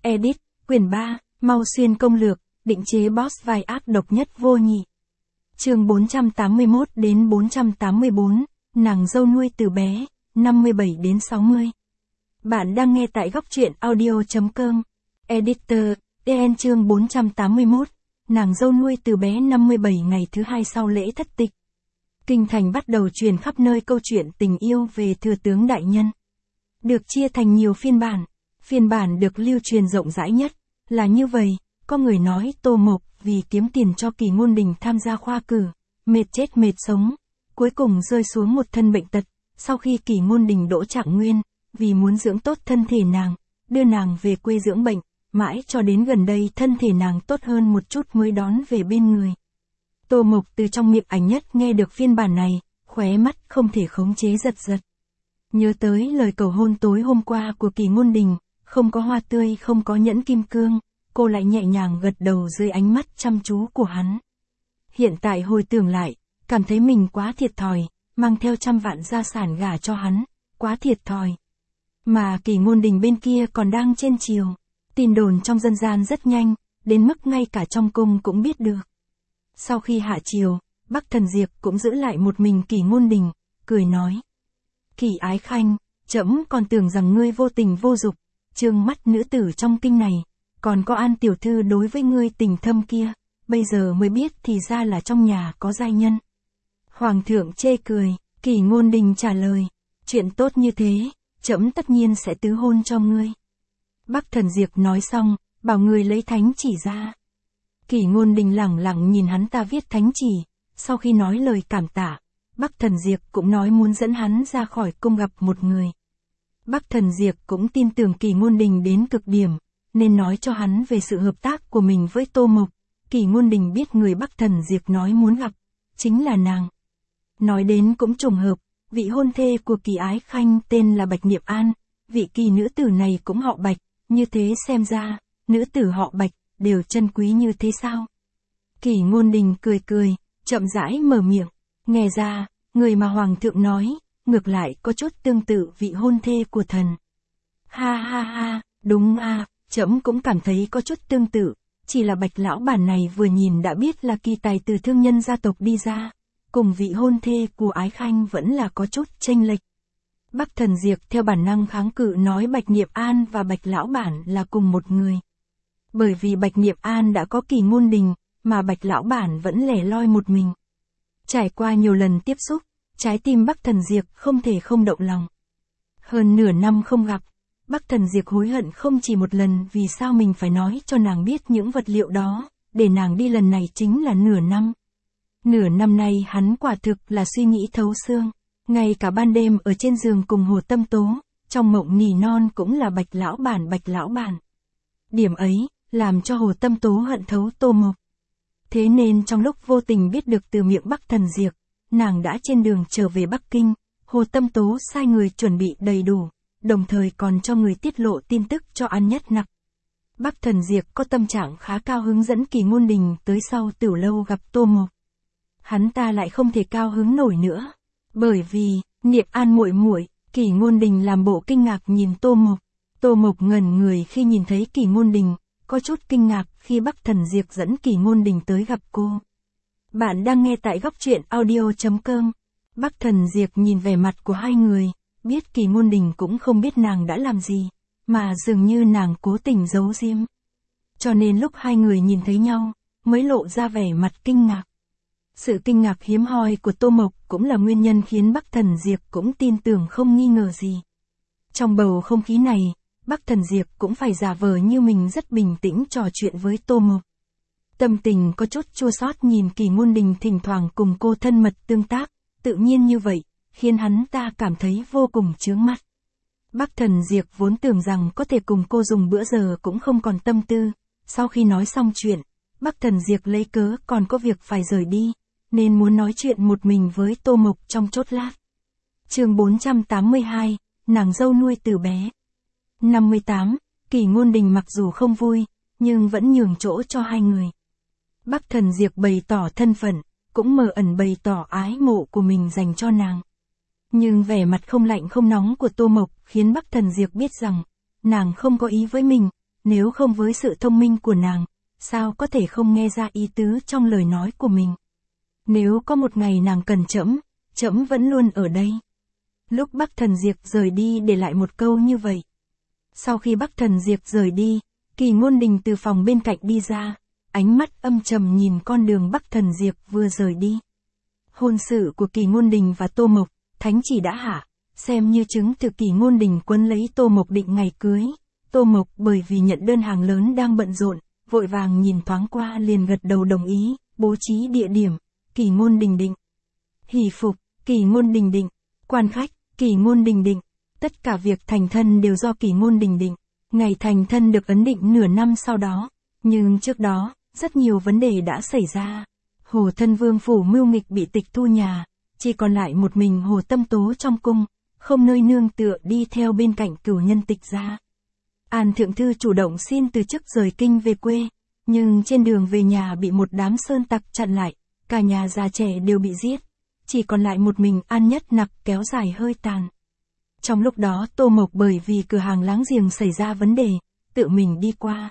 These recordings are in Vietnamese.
Edit, quyển 3, Mau Xuyên công lược, định chế boss vai ác độc nhất vô nhị. Chương 481 đến 484, nàng dâu nuôi từ bé, 57 đến 60. Bạn đang nghe tại góc truyện audio.com. Editor, DN chương 481, nàng dâu nuôi từ bé 57 ngày thứ hai sau lễ thất tịch. Kinh thành bắt đầu truyền khắp nơi câu chuyện tình yêu về thừa tướng đại nhân. Được chia thành nhiều phiên bản được lưu truyền rộng rãi nhất, là như vậy, có người nói Tô Mộc vì kiếm tiền cho Kỳ Ngôn Đình tham gia khoa cử, mệt chết mệt sống, cuối cùng rơi xuống một thân bệnh tật, sau khi Kỳ Ngôn Đình đỗ trạng nguyên, vì muốn dưỡng tốt thân thể nàng, đưa nàng về quê dưỡng bệnh, mãi cho đến gần đây thân thể nàng tốt hơn một chút mới đón về bên người. Tô Mộc từ trong miệng Ảnh Nhất nghe được phiên bản này, khóe mắt không thể khống chế giật giật. Nhớ tới lời cầu hôn tối hôm qua của Kỳ Ngôn Đình, không có hoa tươi không có nhẫn kim cương, cô lại nhẹ nhàng gật đầu dưới ánh mắt chăm chú của hắn. Hiện tại hồi tưởng lại, cảm thấy mình quá thiệt thòi, mang theo 100 vạn gia sản gả cho hắn, quá thiệt thòi. Mà Kỳ Ngôn Đình bên kia còn đang trên chiều, tin đồn trong dân gian rất nhanh, đến mức ngay cả trong cung cũng biết được. Sau khi hạ chiều, Bắc Thần Diệp cũng giữ lại một mình Kỳ Ngôn Đình, cười nói: Kỳ Ái Khanh, trẫm còn tưởng rằng ngươi vô tình vô dục, trương mắt nữ tử trong kinh này, còn có An tiểu thư đối với ngươi tình thâm kia, bây giờ mới biết thì ra là trong nhà có giai nhân. Hoàng thượng chê cười, Kỳ Ngôn Đình trả lời: chuyện tốt như thế, trẫm tất nhiên sẽ tứ hôn cho ngươi. Bắc Thần Diệp nói xong, bảo người lấy thánh chỉ ra. Kỳ Ngôn Đình lẳng lặng nhìn hắn ta viết thánh chỉ, sau khi nói lời cảm tạ, Bắc Thần Diệp cũng nói muốn dẫn hắn ra khỏi cung gặp một người. Bắc Thần Diệp cũng tin tưởng Kỳ Ngôn Đình đến cực điểm, nên nói cho hắn về sự hợp tác của mình với Tô Mộc. Kỳ Ngôn Đình biết người Bắc Thần Diệp nói muốn gặp, chính là nàng. Nói đến cũng trùng hợp, vị hôn thê của Kỳ Ái Khanh tên là Bạch Niệm An, vị Kỳ nữ tử này cũng họ Bạch, như thế xem ra, nữ tử họ Bạch, đều chân quý như thế sao? Kỳ Ngôn Đình cười cười, chậm rãi mở miệng, nghe ra, người mà Hoàng thượng nói, ngược lại có chút tương tự vị hôn thê của thần. Ha ha ha, đúng a, trẫm cũng cảm thấy có chút tương tự, chỉ là Bạch lão bản này vừa nhìn đã biết là kỳ tài từ thương nhân gia tộc đi ra, cùng vị hôn thê của Ái Khanh vẫn là có chút chênh lệch. Bắc Thần Diệp theo bản năng kháng cự nói Bạch Niệm An và Bạch lão bản là cùng một người. Bởi vì Bạch Niệm An đã có Kỳ Ngôn Đình, mà Bạch lão bản vẫn lẻ loi một mình. Trải qua nhiều lần tiếp xúc, trái tim Bắc Thần Diệp không thể không động lòng. Hơn nửa năm không gặp, Bắc Thần Diệp hối hận không chỉ một lần vì sao mình phải nói cho nàng biết những vật liệu đó, để nàng đi lần này chính là nửa năm. Nửa năm nay hắn quả thực là suy nghĩ thấu xương, ngay cả ban đêm ở trên giường cùng Hồ Tâm Tố, trong mộng nỉ non cũng là Bạch lão bản. Điểm ấy, làm cho Hồ Tâm Tố hận thấu Tô Mộc. Thế nên trong lúc vô tình biết được từ miệng Bắc Thần Diệp, nàng đã trên đường trở về Bắc Kinh, Hồ Tâm Tố sai người chuẩn bị đầy đủ, đồng thời còn cho người tiết lộ tin tức cho An Nhất Nặc. Bắc Thần Diệp có tâm trạng khá cao hứng dẫn Kỳ Ngôn Đình tới sau Tửu lâu gặp Tô Mộc. Hắn ta lại không thể cao hứng nổi nữa, bởi vì, Niệm An muội muội, Kỳ Ngôn Đình làm bộ kinh ngạc nhìn Tô Mộc. Tô Mộc ngẩn người khi nhìn thấy Kỳ Ngôn Đình, có chút kinh ngạc khi Bắc Thần Diệp dẫn Kỳ Ngôn Đình tới gặp cô. Bạn đang nghe tại góc truyện audio.com. Bắc Thần Diệp nhìn vẻ mặt của hai người, biết Kỳ Ngôn Đình cũng không biết nàng đã làm gì, mà dường như nàng cố tình giấu giếm. Cho nên lúc hai người nhìn thấy nhau, mới lộ ra vẻ mặt kinh ngạc. Sự kinh ngạc hiếm hoi của Tô Mộc cũng là nguyên nhân khiến Bắc Thần Diệp cũng tin tưởng không nghi ngờ gì. Trong bầu không khí này, Bắc Thần Diệp cũng phải giả vờ như mình rất bình tĩnh trò chuyện với Tô Mộc. Tâm tình có chút chua xót nhìn Kỳ Ngôn Đình thỉnh thoảng cùng cô thân mật tương tác, tự nhiên như vậy, khiến hắn ta cảm thấy vô cùng chướng mắt. Bắc Thần Diệp vốn tưởng rằng có thể cùng cô dùng bữa giờ cũng không còn tâm tư, sau khi nói xong chuyện, Bắc Thần Diệp lấy cớ còn có việc phải rời đi, nên muốn nói chuyện một mình với Tô Mộc trong chốc lát. Chương 482, nàng dâu nuôi từ bé. 58, Kỳ Ngôn Đình mặc dù không vui, nhưng vẫn nhường chỗ cho hai người. Bắc Thần Diệp bày tỏ thân phận, cũng mờ ẩn bày tỏ ái mộ của mình dành cho nàng. Nhưng vẻ mặt không lạnh không nóng của Tô Mộc khiến Bắc Thần Diệp biết rằng, nàng không có ý với mình, nếu không với sự thông minh của nàng, sao có thể không nghe ra ý tứ trong lời nói của mình. Nếu có một ngày nàng cần trẫm vẫn luôn ở đây. Lúc Bắc Thần Diệp rời đi để lại một câu như vậy. Sau khi Bắc Thần Diệp rời đi, Kỳ Ngôn Đình từ phòng bên cạnh đi ra, ánh mắt âm trầm nhìn con đường Bắc Thần Diệp vừa rời đi. Hôn sự của Kỳ Ngôn Đình và Tô Mộc, thánh chỉ đã hạ, xem như chứng từ Kỳ Ngôn Đình quấn lấy Tô Mộc định ngày cưới. Tô Mộc bởi vì nhận đơn hàng lớn đang bận rộn, vội vàng nhìn thoáng qua liền gật đầu đồng ý, bố trí địa điểm, Kỳ Ngôn Đình định. Hỷ phục, Kỳ Ngôn Đình định. Quan khách, Kỳ Ngôn Đình định. Tất cả việc thành thân đều do Kỳ Ngôn Đình định. Ngày thành thân được ấn định nửa năm sau đó. Nhưng trước đó, rất nhiều vấn đề đã xảy ra. Hồ Thân Vương phủ mưu nghịch bị tịch thu nhà, chỉ còn lại một mình Hồ Tâm Tố trong cung, không nơi nương tựa đi theo bên cạnh cửu nhân Tịch gia. An Thượng Thư chủ động xin từ chức rời kinh về quê, nhưng trên đường về nhà bị một đám sơn tặc chặn lại, cả nhà già trẻ đều bị giết, chỉ còn lại một mình An Nhất Nặc kéo dài hơi tàn. Trong lúc đó Tô Mộc bởi vì cửa hàng láng giềng xảy ra vấn đề, tự mình đi qua.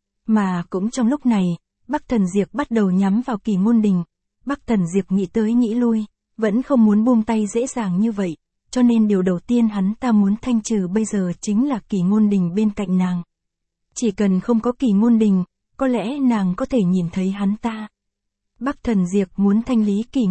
Mà cũng trong lúc này, Bắc Thần Diệp bắt đầu nhắm vào Kỳ Ngôn Đình. Bắc Thần Diệp nghĩ tới nghĩ lui, vẫn không muốn buông tay dễ dàng như vậy, cho nên điều đầu tiên hắn ta muốn thanh trừ bây giờ chính là Kỳ Ngôn Đình bên cạnh nàng. Chỉ cần không có Kỳ Ngôn Đình, có lẽ nàng có thể nhìn thấy hắn ta. Bắc Thần Diệp muốn thanh lý Kỳ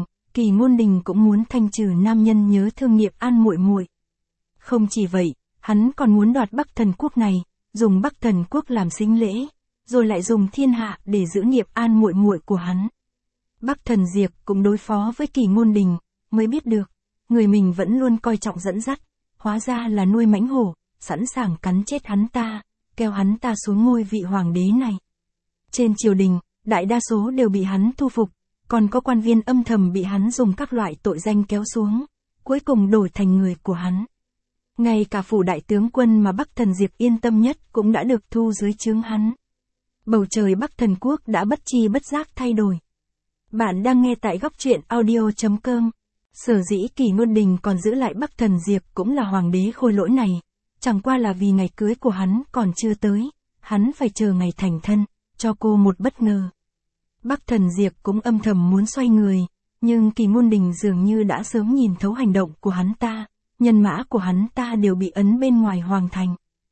Ngôn Đình cũng muốn thanh trừ nam nhân nhớ thương Nghiệp An muội muội. Không chỉ vậy, hắn còn muốn đoạt Bắc Thần Quốc này, dùng Bắc Thần Quốc làm sính lễ, rồi lại dùng thiên hạ để giữ Nghiệp An muội muội của hắn. Bắc Thần Diệp cũng đối phó với Kỳ Ngôn Đình, mới biết được, người mình vẫn luôn coi trọng dẫn dắt, hóa ra là nuôi mãnh hổ, sẵn sàng cắn chết hắn ta, kéo hắn ta xuống ngôi vị hoàng đế này. Trên triều đình, đại đa số đều bị hắn thu phục, còn có quan viên âm thầm bị hắn dùng các loại tội danh kéo xuống, cuối cùng đổi thành người của hắn. Ngay cả phủ đại tướng quân mà Bắc Thần Diệp yên tâm nhất cũng đã được thu dưới trướng hắn. Bầu trời Bắc Thần Quốc đã bất chi bất giác thay đổi. Bạn đang nghe tại góc truyện audio.com. Sở dĩ Kỳ Ngôn Đình còn giữ lại Bắc Thần Diệp cũng là hoàng đế khôi lỗi này, chẳng qua là vì ngày cưới của hắn còn chưa tới, hắn phải chờ ngày thành thân, cho cô một bất ngờ. Bắc Thần Diệp cũng âm thầm muốn xoay người, nhưng Kỳ Ngôn Đình dường như đã sớm nhìn thấu hành động của hắn ta, nhân mã của hắn ta đều bị ấn bên ngoài hoàng thành.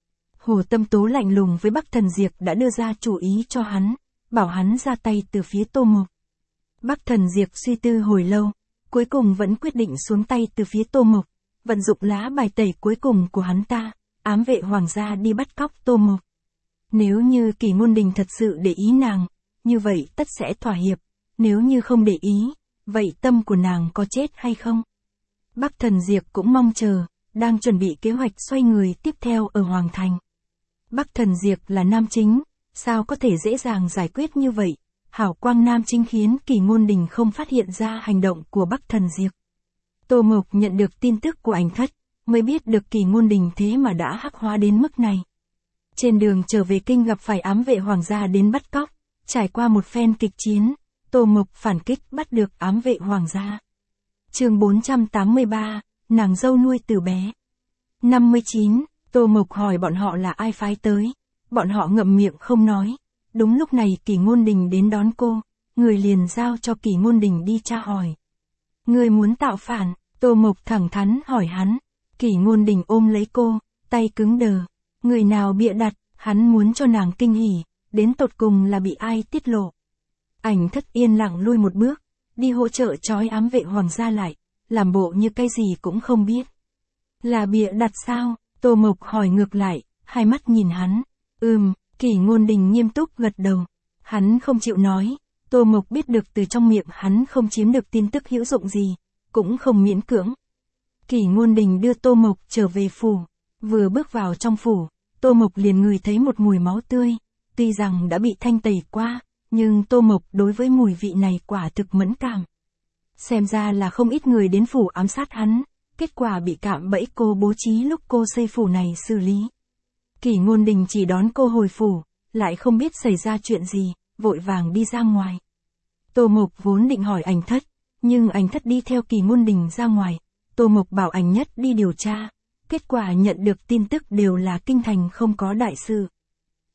Hồ Tâm Tố lạnh lùng với Bắc Thần Diệp đã đưa ra chủ ý cho hắn, bảo hắn ra tay từ phía Tô Mộc. Bắc Thần Diệp suy tư hồi lâu, cuối cùng vẫn quyết định xuống tay từ phía Tô Mộc, vận dụng lá bài tẩy cuối cùng của hắn ta, ám vệ hoàng gia đi bắt cóc Tô Mộc. Nếu như Kỳ Ngôn Đình thật sự để ý nàng, như vậy tất sẽ thỏa hiệp, nếu như không để ý, vậy tâm của nàng có chết hay không? Bắc Thần Diệp cũng mong chờ, đang chuẩn bị kế hoạch xoay người tiếp theo ở Hoàng Thành. Bắc Thần Diệp là nam chính, sao có thể dễ dàng giải quyết như vậy? Hảo quang nam chính khiến Kỳ Ngôn Đình không phát hiện ra hành động của Bắc Thần Diệp. Tô Mộc nhận được tin tức của Ảnh Thất, mới biết được Kỳ Ngôn Đình thế mà đã hắc hóa đến mức này. Trên đường trở về kinh gặp phải ám vệ hoàng gia đến bắt cóc, trải qua một phen kịch chiến, Tô Mộc phản kích bắt được ám vệ hoàng gia. Chương 483, nàng dâu nuôi từ bé. 59, Tô Mộc hỏi bọn họ là ai phái tới, bọn họ ngậm miệng không nói. Đúng lúc này Kỳ Ngôn Đình đến đón cô, người liền giao cho Kỳ Ngôn Đình đi tra hỏi. Người muốn tạo phản, Tô Mộc thẳng thắn hỏi hắn. Kỳ Ngôn Đình ôm lấy cô, tay cứng đờ. Người nào bịa đặt, hắn muốn cho nàng kinh hỉ, đến tột cùng là bị ai tiết lộ. Ảnh Thất yên lặng lui một bước, đi hỗ trợ trói ám vệ hoàng gia lại, làm bộ như cái gì cũng không biết. Là bịa đặt sao? Tô Mộc hỏi ngược lại, hai mắt nhìn hắn. Kỳ Ngôn Đình nghiêm túc gật đầu. Hắn không chịu nói, Tô Mộc biết được từ trong miệng hắn không chiếm được tin tức hữu dụng gì, cũng không miễn cưỡng. Kỳ Ngôn Đình đưa Tô Mộc trở về phủ, vừa bước vào trong phủ, Tô Mộc liền ngửi thấy một mùi máu tươi, tuy rằng đã bị thanh tẩy qua, nhưng Tô Mộc đối với mùi vị này quả thực mẫn cảm. Xem ra là không ít người đến phủ ám sát hắn, kết quả bị cạm bẫy cô bố trí lúc cô xây phủ này xử lý. Kỳ Ngôn Đình chỉ đón cô hồi phủ, lại không biết xảy ra chuyện gì, vội vàng đi ra ngoài. Tô Mộc vốn định hỏi Ảnh Thất, nhưng Ảnh Thất đi theo Kỳ Ngôn Đình ra ngoài. Tô Mộc bảo Ảnh Nhất đi điều tra, kết quả nhận được tin tức đều là kinh thành không có đại sự.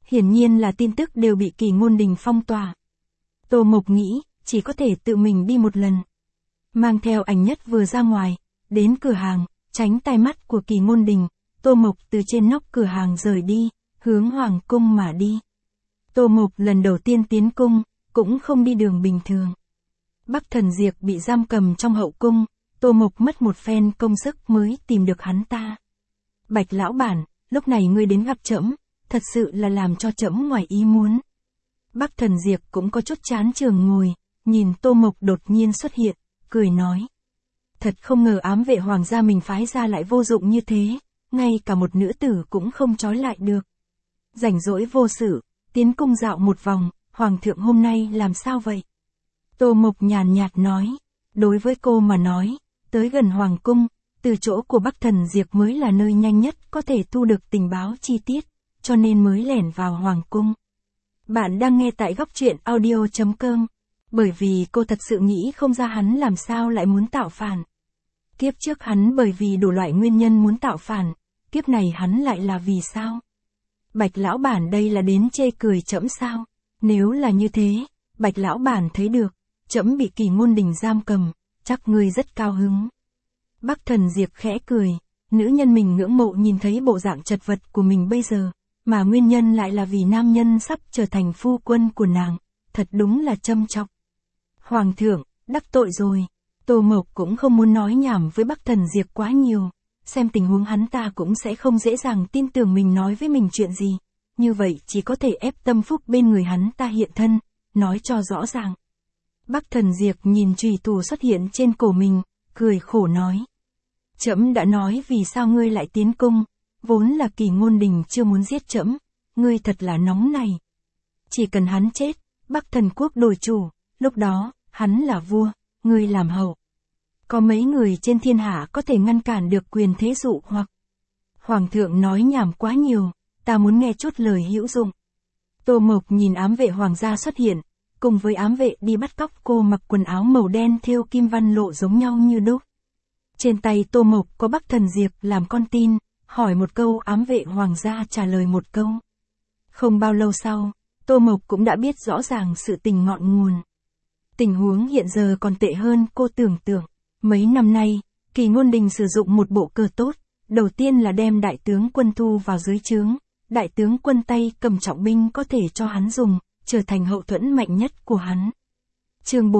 Hiển nhiên là tin tức đều bị Kỳ Ngôn Đình phong tỏa. Tô Mộc nghĩ, chỉ có thể tự mình đi một lần. Mang theo ảnh nhất vừa ra ngoài, đến cửa hàng, tránh tai mắt của Kỳ Ngôn Đình, Tô Mộc từ trên nóc cửa hàng rời đi, hướng Hoàng cung mà đi. Tô Mộc lần đầu tiên tiến cung, cũng không đi đường bình thường. Bắc Thần Diệp bị giam cầm trong hậu cung, Tô Mộc mất một phen công sức mới tìm được hắn ta. Bạch lão bản, lúc này ngươi đến gặp trẫm, thật sự là làm cho trẫm ngoài ý muốn. Bắc Thần Diệp cũng có chút chán chường ngồi, nhìn Tô Mộc đột nhiên xuất hiện, cười nói. Thật không ngờ ám vệ hoàng gia mình phái ra lại vô dụng như thế, ngay cả một nữ tử cũng không trói lại được. Rảnh rỗi vô sự, tiến cung dạo một vòng, hoàng thượng hôm nay làm sao vậy? Tô Mộc nhàn nhạt nói, đối với cô mà nói, tới gần hoàng cung, từ chỗ của Bắc Thần Diệp mới là nơi nhanh nhất có thể thu được tình báo chi tiết, cho nên mới lẻn vào hoàng cung. Bạn đang nghe tại Góc Truyện Audio.com, bởi vì cô thật sự nghĩ không ra hắn làm sao lại muốn tạo phản. Kiếp trước hắn bởi vì đủ loại nguyên nhân muốn tạo phản, kiếp này hắn lại là vì sao? Bạch lão bản đây là đến chê cười trẫm sao? Nếu là như thế, Bạch lão bản thấy được, trẫm bị Kỳ Ngôn Đình giam cầm, chắc ngươi rất cao hứng. Bắc Thần Diệp khẽ cười, nữ nhân mình ngưỡng mộ nhìn thấy bộ dạng chật vật của mình bây giờ, mà nguyên nhân lại là vì nam nhân sắp trở thành phu quân của nàng, thật đúng là châm chọc. Hoàng thượng, đắc tội rồi. Tô Mộc cũng không muốn nói nhảm với Bắc Thần Diệp quá nhiều, xem tình huống hắn ta cũng sẽ không dễ dàng tin tưởng mình nói với mình chuyện gì, như vậy chỉ có thể ép Tâm Phúc bên người hắn ta hiện thân, nói cho rõ ràng. Bắc Thần Diệp nhìn chùy thủ xuất hiện trên cổ mình, cười khổ nói. Trẫm đã nói vì sao ngươi lại tiến cung, vốn là Kỳ Ngôn Đình chưa muốn giết trẫm, ngươi thật là nóng này. Chỉ cần hắn chết, Bắc Thần Quốc đổi chủ, lúc đó, hắn là vua, ngươi làm hậu. Có mấy người trên thiên hạ có thể ngăn cản được quyền thế dụ hoặc. Hoàng thượng nói nhảm quá nhiều, ta muốn nghe chút lời hữu dụng. Tô Mộc nhìn ám vệ hoàng gia xuất hiện, cùng với ám vệ đi bắt cóc cô mặc quần áo màu đen thêu kim văn lộ giống nhau như đúc. Trên tay Tô Mộc có Bắc Thần Diệp làm con tin, hỏi một câu ám vệ hoàng gia trả lời một câu. Không bao lâu sau, Tô Mộc cũng đã biết rõ ràng sự tình ngọn nguồn. Tình huống hiện giờ còn tệ hơn cô tưởng tượng. Mấy năm nay, Kỳ Ngôn Đình sử dụng một bộ cờ tốt, đầu tiên là đem đại tướng quân thu vào dưới trướng, đại tướng quân tay cầm trọng binh có thể cho hắn dùng, trở thành hậu thuẫn mạnh nhất của hắn. Chương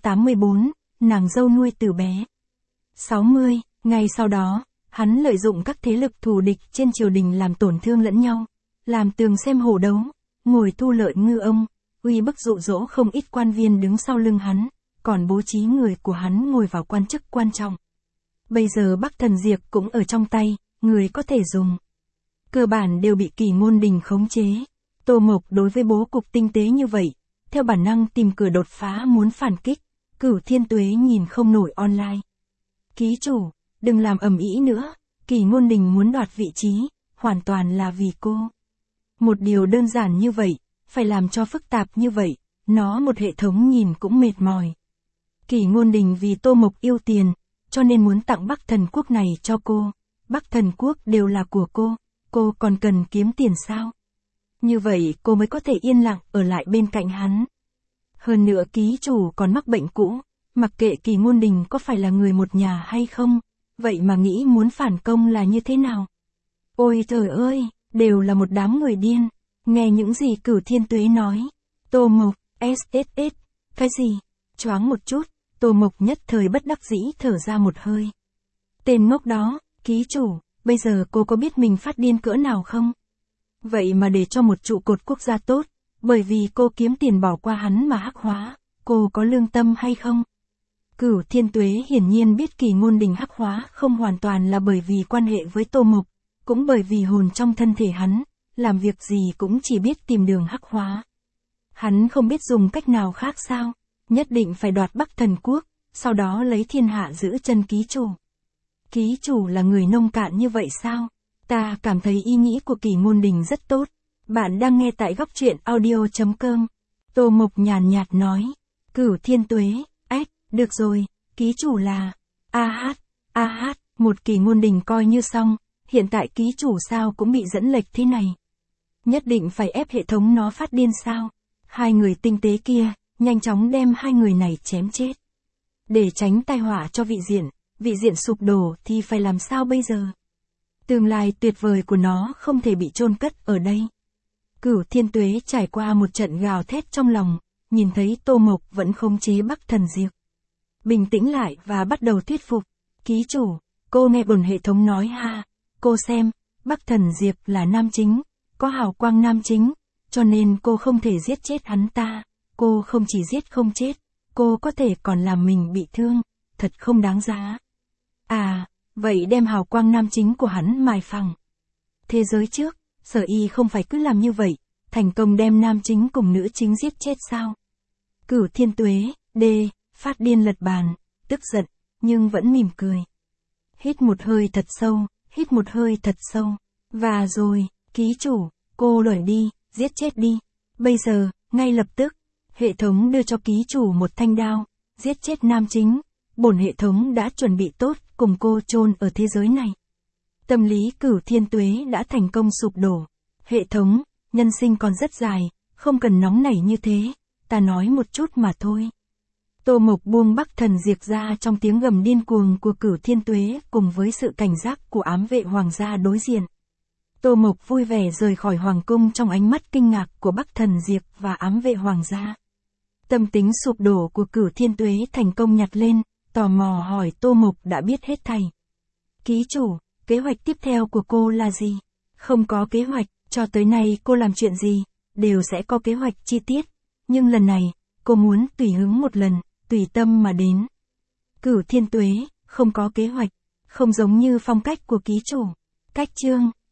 484, nàng dâu nuôi từ bé. 60, ngày sau đó, hắn lợi dụng các thế lực thù địch trên triều đình làm tổn thương lẫn nhau, làm tường xem hổ đấu, ngồi thu lợi ngư ông, uy bức dụ dỗ không ít quan viên đứng sau lưng hắn, còn bố trí người của hắn ngồi vào quan chức quan trọng. Bây giờ Bắc Thần Diệp cũng ở trong tay, người có thể dùng. Cơ bản đều bị Kỳ Ngôn Đình khống chế. Tô Mộc đối với bố cục tinh tế như vậy, theo bản năng tìm cửa đột phá muốn phản kích, Cửu Thiên Tuế nhìn không nổi online. Ký chủ, đừng làm ầm ĩ nữa, Kỳ Ngôn Đình muốn đoạt vị trí, hoàn toàn là vì cô. Một điều đơn giản như vậy, phải làm cho phức tạp như vậy, nó một hệ thống nhìn cũng mệt mỏi. Kỳ Ngôn Đình vì Tô Mộc yêu tiền, cho nên muốn tặng Bắc Thần Quốc này cho cô. Bắc Thần Quốc đều là của cô còn cần kiếm tiền sao? Như vậy cô mới có thể yên lặng ở lại bên cạnh hắn. Hơn nữa ký chủ còn mắc bệnh cũ, mặc kệ Kỳ Ngôn Đình có phải là người một nhà hay không, vậy mà nghĩ muốn phản công là như thế nào? Ôi trời ơi, đều là một đám người điên. Nghe những gì Cửu Thiên Tuế nói. Tô Mộc, SSS, cái gì? Choáng một chút, Tô Mộc nhất thời bất đắc dĩ thở ra một hơi. Tên ngốc đó, ký chủ, bây giờ cô có biết mình phát điên cỡ nào không? Vậy mà để cho một trụ cột quốc gia tốt, bởi vì cô kiếm tiền bỏ qua hắn mà hắc hóa, cô có lương tâm hay không? Cửu Thiên Tuế hiển nhiên biết Kỳ Ngôn Đình hắc hóa không hoàn toàn là bởi vì quan hệ với Tô Mộc, cũng bởi vì hồn trong thân thể hắn, làm việc gì cũng chỉ biết tìm đường hắc hóa. Hắn không biết dùng cách nào khác sao, nhất định phải đoạt Bắc Thần Quốc, sau đó lấy thiên hạ giữ chân ký chủ. Ký chủ là người nông cạn như vậy sao? Ta cảm thấy ý nghĩ của Kỳ Ngôn Đình rất tốt. Bạn đang nghe tại Góc Truyện Audio.com. Tô Mộc nhàn nhạt nói. Cửu Thiên Tuế, được rồi, ký chủ là... một Kỳ Ngôn Đình coi như xong, hiện tại ký chủ sao cũng bị dẫn lệch thế này. Nhất định phải ép hệ thống nó phát điên sao? Hai người tinh tế kia, nhanh chóng đem hai người này chém chết. Để tránh tai họa cho vị diện sụp đổ thì phải làm sao bây giờ? Tương lai tuyệt vời của nó không thể bị chôn cất ở đây. Cửu Thiên Tuế trải qua một trận gào thét trong lòng, nhìn thấy Tô Mộc vẫn khống chế Bắc Thần Diệp. Bình tĩnh lại và bắt đầu thuyết phục. Ký chủ, cô nghe bổn hệ thống nói ha, cô xem, Bắc Thần Diệp là nam chính, có hào quang nam chính, cho nên cô không thể giết chết hắn ta, cô không chỉ giết không chết, cô có thể còn làm mình bị thương, thật không đáng giá. À, vậy đem hào quang nam chính của hắn mài phẳng. Thế giới trước, Sở Y không phải cứ làm như vậy, thành công đem nam chính cùng nữ chính giết chết sao? Cửu Thiên Tuế, phát điên lật bàn, tức giận, nhưng vẫn mỉm cười. Hít một hơi thật sâu, hít một hơi thật sâu. Và rồi, ký chủ, cô đuổi đi, giết chết đi. Bây giờ, ngay lập tức, hệ thống đưa cho ký chủ một thanh đao, giết chết nam chính. Bổn hệ thống đã chuẩn bị tốt cùng cô chôn ở thế giới này. Tâm lý Cửu Thiên Tuế đã thành công sụp đổ. Hệ thống, nhân sinh còn rất dài, không cần nóng nảy như thế, ta nói một chút mà thôi. Tô Mộc buông Bắc Thần Diệp ra trong tiếng gầm điên cuồng của Cửu Thiên Tuế cùng với sự cảnh giác của ám vệ hoàng gia đối diện. Tô Mộc vui vẻ rời khỏi hoàng cung trong ánh mắt kinh ngạc của Bắc Thần Diệp và ám vệ hoàng gia. Tâm tính sụp đổ của Cửu Thiên Tuế thành công nhặt lên, tò mò hỏi Tô Mộc đã biết hết thảy. Ký chủ, kế hoạch tiếp theo của cô là gì? Không có kế hoạch, cho tới nay cô làm chuyện gì, đều sẽ có kế hoạch chi tiết. Nhưng lần này, cô muốn tùy hứng một lần, tùy tâm mà đến. Cửu Thiên Tuế, không có kế hoạch, không giống như phong cách của ký chủ. Cách chương